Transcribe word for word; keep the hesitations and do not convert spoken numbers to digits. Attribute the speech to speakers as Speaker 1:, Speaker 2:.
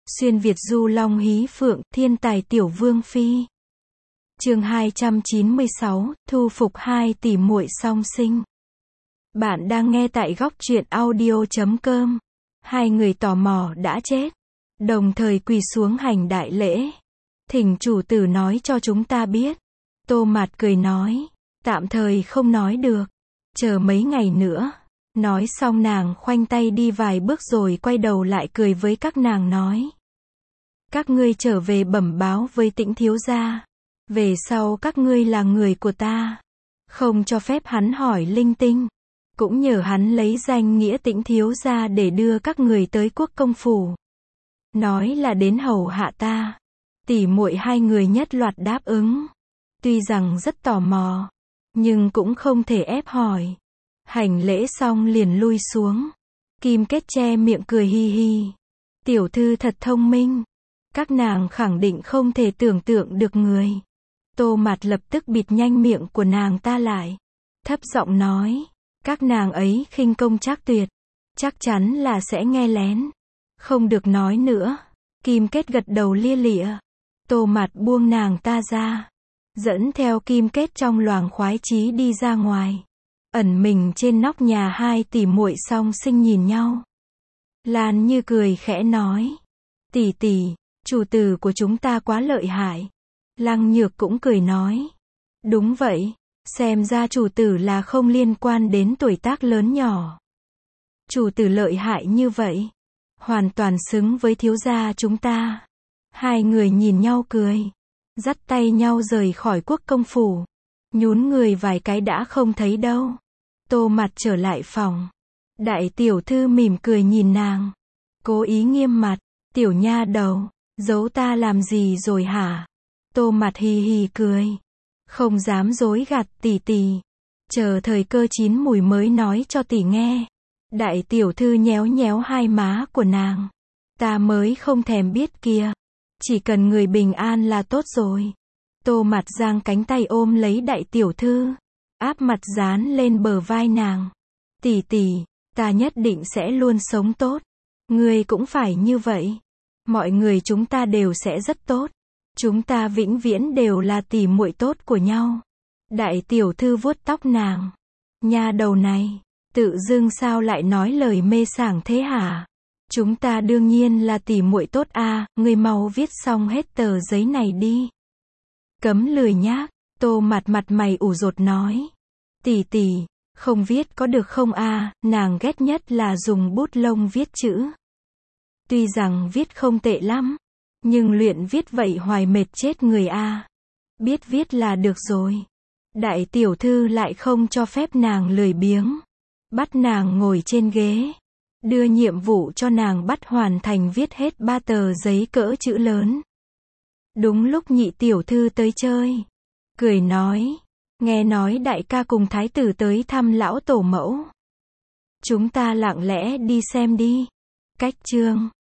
Speaker 1: Xuyên Việt du long hí phượng, thiên tài tiểu vương phi. Chương hai trăm chín mươi sáu, thu phục hai tỷ muội song sinh. Bạn đang nghe tại góc truyện audio chấm com. Hai người tò mò đã chết, đồng thời quỳ xuống hành đại lễ. Thỉnh chủ tử nói cho chúng ta biết. Tô Mạt cười nói, tạm thời không nói được, chờ mấy ngày nữa. Nói xong nàng khoanh tay đi vài bước rồi quay đầu lại cười với các nàng nói. Các ngươi trở về bẩm báo với Tĩnh thiếu gia. Về sau các ngươi là người của ta. Không cho phép hắn hỏi linh tinh. Cũng nhờ hắn lấy danh nghĩa Tĩnh thiếu gia để đưa các người tới quốc công phủ. Nói là đến hầu hạ ta. Tỷ muội hai người nhất loạt đáp ứng. Tuy rằng rất tò mò, nhưng cũng không thể ép hỏi. Hành lễ xong liền lui xuống. Kim Kết che miệng cười hi hi. Tiểu thư thật thông minh. Các nàng khẳng định không thể tưởng tượng được người. Tô Mạt lập tức bịt nhanh miệng của nàng ta lại. Thấp giọng nói, các nàng ấy khinh công trác tuyệt. Chắc chắn là sẽ nghe lén. Không được nói nữa. Kim Kết gật đầu lia lịa. Tô Mạt buông nàng ta ra. Dẫn theo Kim Kết trong loàng khoái chí đi ra ngoài. Ẩn mình trên nóc nhà hai tỷ muội song sinh nhìn nhau. Lan Như cười khẽ nói. Tỷ tỷ, chủ tử của chúng ta quá lợi hại. Lăng Nhược cũng cười nói. Đúng vậy, xem ra chủ tử là không liên quan đến tuổi tác lớn nhỏ. Chủ tử lợi hại như vậy, hoàn toàn xứng với thiếu gia chúng ta. Hai người nhìn nhau cười, dắt tay nhau rời khỏi quốc công phủ. Nhún người vài cái đã không thấy đâu. Tô Mạt trở lại phòng. Đại tiểu thư mỉm cười nhìn nàng. Cố ý nghiêm mặt. Tiểu nha đầu, giấu ta làm gì rồi hả? Tô Mạt hì hì cười. Không dám dối gạt tỷ tỷ. Chờ thời cơ chín mùi mới nói cho tỷ nghe. Đại tiểu thư nhéo nhéo hai má của nàng. Ta mới không thèm biết kia. Chỉ cần người bình an là tốt rồi. Tô Mạt giang cánh tay ôm lấy đại tiểu thư. Áp mặt dán lên bờ vai nàng. Tỷ tỷ, ta nhất định sẽ luôn sống tốt. Ngươi cũng phải như vậy. Mọi người chúng ta đều sẽ rất tốt. Chúng ta vĩnh viễn đều là tỷ muội tốt của nhau. Đại tiểu thư vuốt tóc nàng. Nha đầu này, tự dưng sao lại nói lời mê sảng thế hả? Chúng ta đương nhiên là tỷ muội tốt a, à, ngươi mau viết xong hết tờ giấy này đi. Cấm lười nhác. Tô Mạt mặt mày ủ rột nói. Tỷ tỷ, không viết có được không a, à, nàng ghét nhất là dùng bút lông viết chữ. Tuy rằng viết không tệ lắm, nhưng luyện viết vậy hoài mệt chết người a. À. Biết viết là được rồi. Đại tiểu thư lại không cho phép nàng lười biếng. Bắt nàng ngồi trên ghế. Đưa nhiệm vụ cho nàng bắt hoàn thành viết hết ba tờ giấy cỡ chữ lớn. Đúng lúc nhị tiểu thư tới chơi. Cười nói. Nghe nói đại ca cùng thái tử tới thăm lão tổ mẫu. Chúng ta lặng lẽ đi xem đi. Cách chương